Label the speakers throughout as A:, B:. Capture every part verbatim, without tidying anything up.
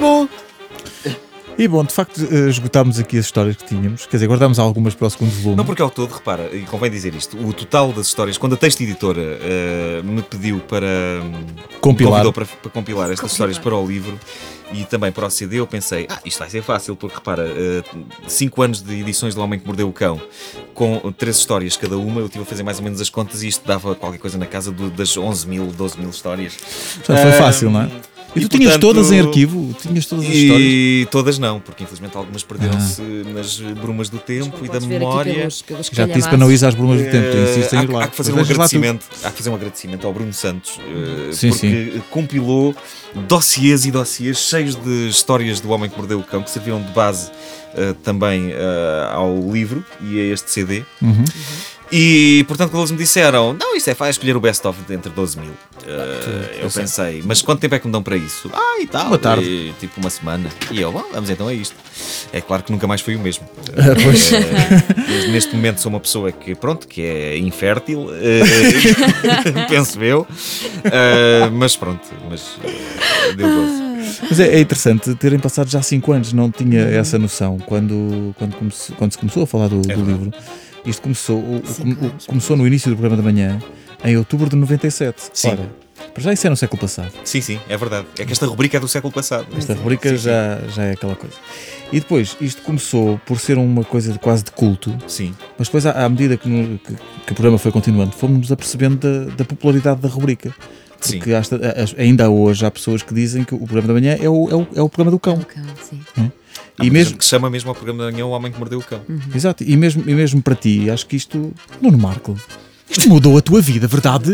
A: bom!
B: E bom, de facto, esgotámos aqui as histórias que tínhamos. Quer dizer, guardámos algumas para o segundo volume.
A: Não, porque ao todo, repara, e convém dizer isto, o total das histórias, quando a Texto Editora uh, me pediu para
B: compilar,
A: me para, para compilar estas compilar. histórias para o livro e também para o C D, eu pensei, ah, isto vai ser fácil, porque repara, uh, cinco anos de edições do Homem que Mordeu o Cão, com três histórias cada uma, eu estive a fazer mais ou menos as contas e isto dava qualquer coisa na casa do, das onze mil, doze mil histórias.
B: Portanto, foi fácil, uh, não é? E, e tu tinhas portanto, todas em arquivo? Tinhas todas as
A: e
B: histórias?
A: E todas não, porque infelizmente algumas perderam-se ah. nas brumas do tempo e da memória.
C: Pelos, pelos
B: Já te disse para não ir às brumas do tempo, tu insistes em ir lá.
A: Há que fazer um agradecimento, há que fazer um agradecimento ao Bruno Santos, uh,
B: sim,
A: porque
B: sim.
A: compilou dossiês e dossiês cheios de histórias do Homem que Mordeu o Cão, que serviram de base uh, também uh, ao livro e a este C D.
B: Uhum. Uhum.
A: E, portanto, quando eles me disseram, não, isso é fácil, escolher o best-of entre doze mil. Uh, eu pensei, mas quanto tempo é que me dão para isso? Ah, e tal.
B: Uma tarde.
A: E, tipo uma semana. E eu, bom, vamos então a isto. É claro que nunca mais foi o mesmo.
B: Ah, pois.
A: Uh, neste momento sou uma pessoa que, pronto, que é infértil, uh, penso eu. Uh, mas pronto, mas uh, deu gozo.
B: Mas é, é interessante terem passado já cinco anos, não tinha essa noção quando, quando, comece, quando se começou a falar do,
A: é
B: do livro. Isto começou, o, o, começou no início do programa da manhã, em outubro de noventa e sete.
A: Sim.
B: Ora, para já isso é no século passado.
A: Sim, sim, é verdade. É que esta rubrica é do século passado.
B: Esta rubrica sim, já, sim. já é aquela coisa. E depois, isto começou por ser uma coisa de, quase de culto.
A: Sim.
B: Mas depois, à, à medida que, no, que, que o programa foi continuando, fomos-nos apercebendo da, da popularidade da rubrica. Porque hasta, ainda hoje há pessoas que dizem que o programa da manhã é o, é o, é o programa do cão.
C: O cão, sim.
B: É?
A: E mesmo que se chama mesmo ao programa da manhã O Homem que Mordeu o Cão.
B: Uhum. Exato, e mesmo, e mesmo para ti, acho que isto, Nuno Marco, isto mudou a tua vida, verdade?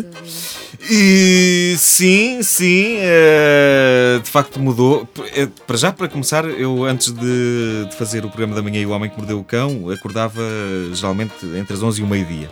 A: E, sim, sim, é, de facto mudou. É, para já, para começar, eu antes de, de fazer o programa da manhã e O Homem que Mordeu o Cão, acordava geralmente entre as onze e o meio-dia.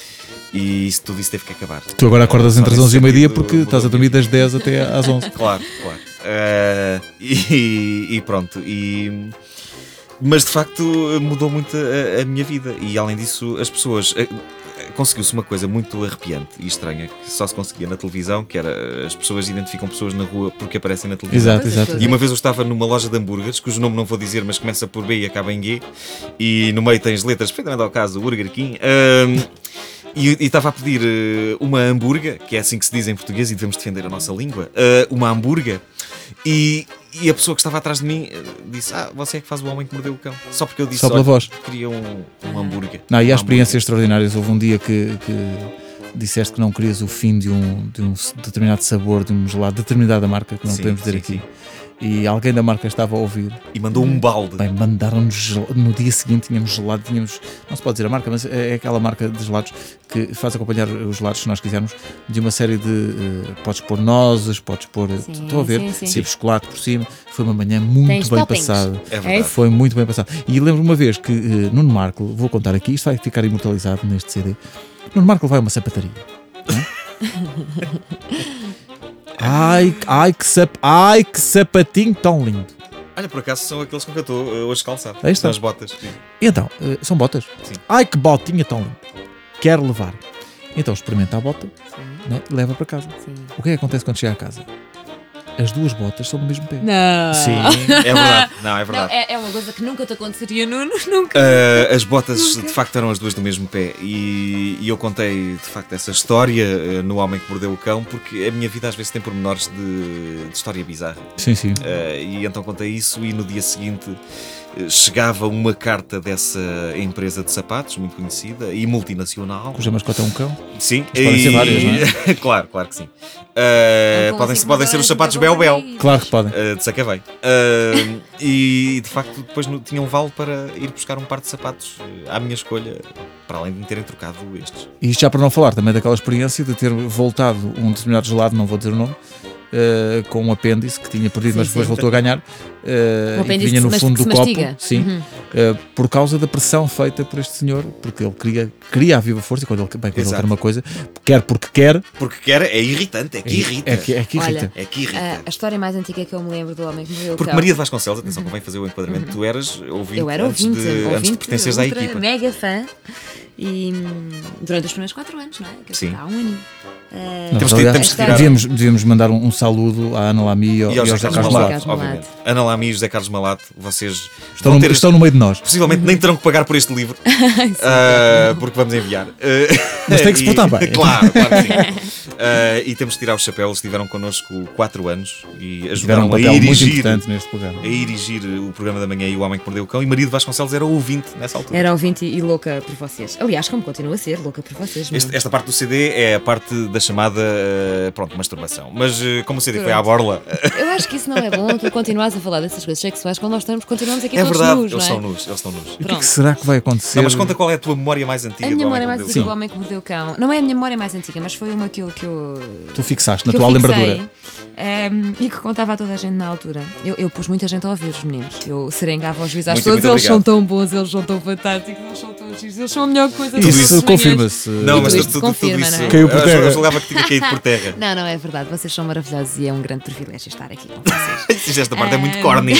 A: E isso, tudo isso teve que acabar.
B: Tu agora acordas entre as onze e o meio-dia porque estás a dormir das dez até às onze.
A: Claro, claro. Uh, e, e pronto. E, mas de facto mudou muito a, a minha vida. E além disso, as pessoas. Conseguiu-se uma coisa muito arrepiante e estranha que só se conseguia na televisão, que era as pessoas identificam pessoas na rua porque aparecem na televisão.
B: Exato, exato.
A: E uma vez eu estava numa loja de hambúrgueres, cujo nome não vou dizer, mas começa por B e acaba em G, e no meio tens letras perfeitamente ao caso, Burger King. Um, E, e estava a pedir uh, uma hambúrguer, que é assim que se diz em português e devemos defender a nossa língua, uh, uma hambúrguer, e, e a pessoa que estava atrás de mim uh, disse, ah, você é que faz o Homem que Mordeu o Cão. Só porque eu disse,
B: só pela voz.
A: Queria um, um hambúrguer.
B: Não, e há
A: um
B: experiências extraordinárias. Houve um dia que, que disseste que não querias o fim de um, de um determinado sabor, de um gelado, de determinada marca, que não
A: sim,
B: podemos dizer
A: sim,
B: aqui.
A: Sim.
B: E alguém da marca estava a ouvir
A: e mandou um balde.
B: Bem, mandaram-nos no dia seguinte, tínhamos gelado, tínhamos, não se pode dizer a marca, mas é aquela marca de gelados que faz acompanhar os gelados, se nós quisermos, de uma série de uh, podes pôr nozes, podes pôr, sim, estão a ver, sim, sim. Tipo chocolate por cima. Foi uma manhã muito Tens bem toppings. Passada.
A: É verdade.
B: Foi muito bem passada. E lembro uma vez que uh, Nuno Marco, vou contar aqui, isto vai ficar imortalizado neste C D. Nuno Marco vai a uma sapataria. Ai, ai, que sap, ai, que sapatinho tão lindo.
A: Olha, por acaso são aqueles com que eu estou hoje calçado.
B: Aí está.
A: São as botas. Sim.
B: Então, são botas?
A: Sim.
B: Ai, que botinha tão linda. Quero levar. Então experimenta a bota, né, e leva para casa.
C: Sim.
B: O que é que acontece quando chega a casa? As duas botas são do mesmo pé.
C: Não.
A: Sim, é verdade. Não, é verdade.
C: Não, é, é uma coisa que nunca te aconteceria, Nuno. Nunca.
A: Uh, as botas, nunca. De facto, eram as duas do mesmo pé. E, e eu contei, de facto, essa história uh, no Homem que Mordeu o Cão, porque a minha vida às vezes tem pormenores de, de história bizarra.
B: Sim, sim.
A: Uh, e então contei isso e no dia seguinte uh, chegava uma carta dessa empresa de sapatos, muito conhecida e multinacional.
B: Cuja mascota é um cão?
A: Sim.
B: Mas podem
A: e...
B: ser várias, não é?
A: Claro, claro que sim. Uh, podem,
C: assim,
A: podem ser os sapatos Bel Bel.
B: Claro que podem.
A: Uh, de Sacavém. Uh, e de facto depois no, tinha um vale para ir buscar um par de sapatos uh, à minha escolha, para além de me terem trocado estes.
B: E isto já para não falar também daquela experiência de ter voltado um determinado gelado, não vou dizer o nome, Uh, com um apêndice que tinha perdido, sim, mas depois sim. voltou a ganhar, uh,
C: um
B: e que vinha no fundo do copo, sim,
C: uhum.
B: uh, por causa da pressão feita por este senhor, porque ele queria, queria a viva força, e quando ele, bem, quando ele quer uma coisa, quer porque quer,
A: porque quer, é irritante, é que irrita.
B: É, é, que, é que irrita.
C: Olha,
A: é que irrita.
C: A, a história mais antiga que eu me lembro do Homem que Mordeu o Cão.
A: Porque Maria de Vasconcelos, atenção, convém fazer o enquadramento, uhum. tu eras ouvinte,
C: eu era ouvinte,
A: antes, de,
C: ouvinte,
A: antes de pertenceres à equipa.
C: Mega fã. E durante os primeiros quatro anos, não é? Que
A: sim.
C: há um aninho. Uh,
B: Não,
A: Temos de-
B: aliás,
A: temos de tirar-
B: devíamos, devíamos mandar um, um saludo à Ana Lamy e ao,
A: E ao
B: e ao
A: José
B: José
A: Carlos
B: Carlos
C: Malato.
A: Malato,
C: Malato.
A: obviamente. Ana Lamy e José Carlos Malato, vocês
B: Estão,
A: vão
B: no,
A: ter,
B: estão no meio de nós.
A: possivelmente nem terão que pagar por este livro, ah, porque vamos enviar. Ah,
B: Mas tem que se
A: e-
B: portar bem.
A: Claro, claro que sim. Ah, e temos de tirar o chapéu, eles estiveram connosco quatro anos e
B: Tiveram
A: ajudaram
B: um
A: a
B: papel muito
A: erigir,
B: importante neste programa.
A: a erigir o programa da manhã e o Homem que Mordeu o Cão. E Marido Vasconcelos era ouvinte nessa altura.
C: Era ouvinte e louca por vocês. Aliás, como continua a ser, louca por vocês.
A: Este-
C: não?
A: esta parte do C D é a parte da chamada, ah, pronto, masturbação. Mas ah, como o C D foi à
C: Pronto.
A: borla,
C: Eu acho que isso não é bom, tu continuas a falar dessas coisas sexuais quando nós estamos, continuamos aqui
A: é
C: todos
A: verdade,
C: nus,
A: eles
C: não é?
A: são nus, eles estão nus.
B: E o que é
C: Pronto.
B: que será que vai acontecer?
A: Não, mas conta qual é a tua memória mais antiga
C: A
A: do
C: minha
A: Homem
C: memória
A: que
C: mais
A: Mordeu o
C: antiga
A: Cão.
C: do Homem que Mordeu o Cão não é a minha memória mais antiga, mas foi uma que eu, que eu,
B: Tu fixaste na
C: que
B: tua
C: eu fixei,
B: lembradura.
C: ehm, e que contava a toda a gente na altura. Eu, eu pus muita gente a ouvir os meninos. Eu serengava aos juízes às
A: Muito,
C: todos.
A: muito
C: Eles são
A: obrigado.
C: tão bons, eles são tão fantásticos, eles são tão giros, eles são a melhor coisa
A: Tudo
C: todas
B: Isso
C: as manhãs.
B: confirma-se.
A: Não,
C: E
A: mas
C: tudo
A: tudo,
C: isto
A: tudo, tudo
C: confirma,
A: isso.
C: não é?
B: Caiu por
A: eu-
B: terra.
A: Eu julgava que tinha caído por terra.
C: Não, não, é verdade. Vocês são maravilhosos e é um grande privilégio estar aqui com vocês.
A: Esta parte é muito
C: Ah,
A: corny.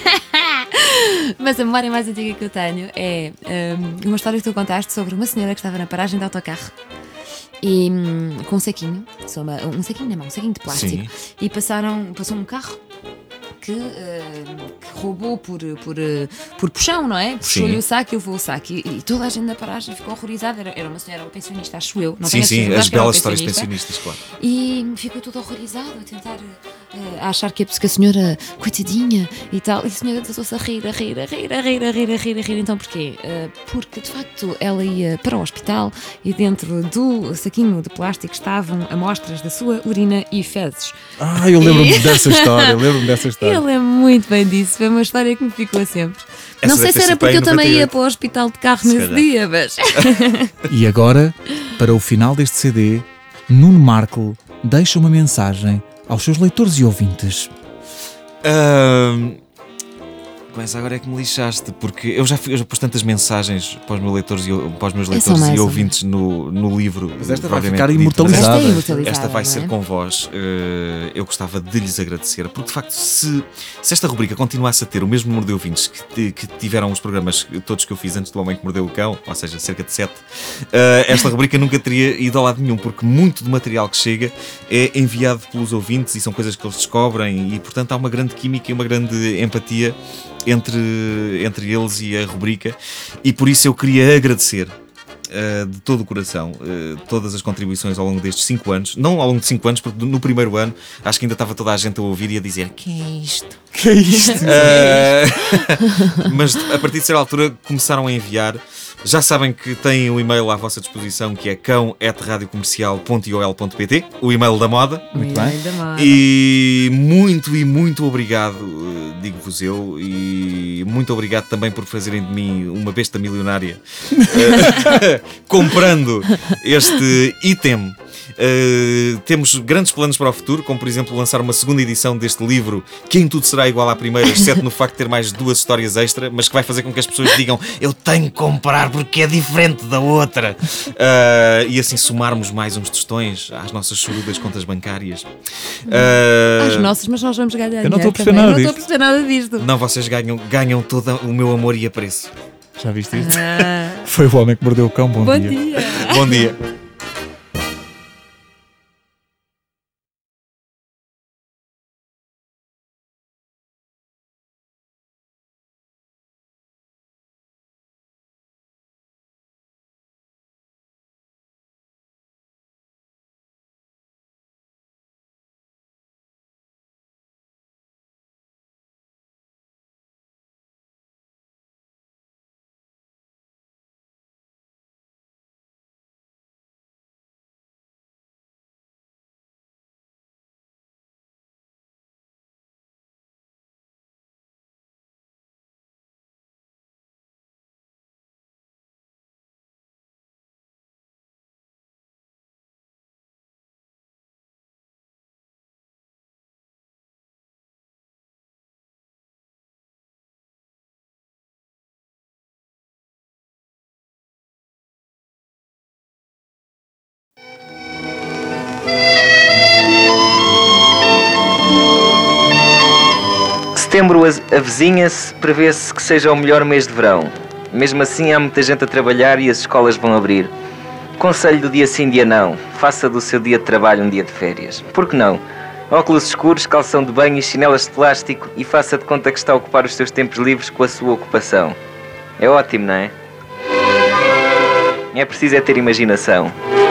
C: Mas a memória mais antiga que eu tenho é hum, uma história que tu contaste sobre uma senhora que estava na paragem de autocarro e hum, com um saquinho, só uma- um saquinho na mão, um saquinho de plástico,
A: Sim.
C: e passaram, passou um carro que, hum, que roubou por, por, eh, por puxão, não é? Puxou-lhe
A: Sim.
C: o saco e levou o saco. E, e toda a gente na paragem ficou horrorizada. Era, era uma senhora, uma pensionista, acho eu. Não
A: Sim,
C: tenho a
A: sim,
C: certeza,
A: as
C: acho que era uma
A: belas histórias
C: pensionista.
A: pensionistas, claro.
C: E ficou todo horrorizado a tentar eh, a achar que a, que a senhora, coitadinha e tal, e a senhora desasou-se a rir, a rir, a rir, a rir, a rir, a rir, a rir. Então porquê? Eh, porque de facto ela ia para o hospital e dentro do saquinho de plástico estavam amostras da sua urina e fezes.
B: Ah, eu lembro-me dessa história. Eu lembro-me dessa história.
C: Ele é muito bem disso, foi uma história que me ficou sempre.
A: Essa
C: Não sei
A: deve
C: se
A: ter
C: era
A: sido
C: porque
A: bem
C: eu também
A: noventa e
C: ia
A: oito.
C: para o hospital de carro nesse
A: calhar.
C: dia, mas.
B: E agora, para o final deste C D, Nuno Marco deixa uma mensagem aos seus leitores e ouvintes.
A: Ahm, Começa agora é que me lixaste, porque eu já, fui, eu já pus tantas mensagens para os meus leitores e, para os meus
C: É só
A: leitores
C: mais
A: e
C: uma.
A: ouvintes no, no livro.
B: Mas esta vai
A: propriamente
B: ficar
A: dito.
B: imortalizada.
C: Esta é
B: Esta
C: imortalizada,
A: Esta vai
C: não
A: ser
C: é?
A: com vós. Eh, eu gostava de lhes agradecer, porque de facto, se, se esta rubrica continuasse a ter o mesmo número de ouvintes que, que tiveram os programas todos que eu fiz antes do Homem que Mordeu o Cão, ou seja, cerca de sete, eh, esta rubrica nunca teria ido a lado nenhum, porque muito do material que chega é enviado pelos ouvintes e são coisas que eles descobrem, e portanto há uma grande química e uma grande empatia entre, entre eles e a rubrica, e por isso eu queria agradecer Uh, de todo o coração, uh, todas as contribuições ao longo destes cinco anos, não ao longo de cinco anos, porque no primeiro ano acho que ainda estava toda a gente a ouvir e a dizer que é isto?
B: Que é isto?
A: Uh, mas a partir de certa altura começaram a enviar. Já sabem que têm o e-mail à vossa disposição, que é cão arroba radiocomercial ponto i o l ponto p t, o e-mail da moda.
B: Muito bem.
A: E muito e muito obrigado, uh, digo-vos eu, e muito obrigado também por fazerem de mim uma besta milionária uh, comprando este item. Uh, temos grandes planos para o futuro, como por exemplo lançar uma segunda edição deste livro, que em tudo será igual à primeira, exceto no facto de ter mais duas histórias extra, mas que vai fazer com que as pessoas digam eu tenho que comprar porque é diferente da outra, uh, e assim somarmos mais uns tostões às nossas chorudas contas bancárias. Uh,
C: Às nossas, mas nós vamos ganhar.
B: Eu não estou a perceber
C: também.
B: nada
C: Eu não
B: disto.
C: estou a perceber nada disto.
A: Não, vocês ganham, ganham todo o meu amor e apreço.
B: Já viste isto?
C: Ah,
B: Foi o Homem que Mordeu o Cão. Bom,
C: bom
B: dia.
C: dia.
A: Bom dia.
D: Setembro avizinha-se, prevê-se que seja o melhor mês de verão. Mesmo assim, há muita gente a trabalhar e as escolas vão abrir. conselho do dia sim, dia não. Faça do seu dia de trabalho um dia de férias. Por que não? Óculos escuros, calção de banho e chinelas de plástico e faça de conta que está a ocupar os seus tempos livres com a sua ocupação. É ótimo, não é? É preciso é ter imaginação.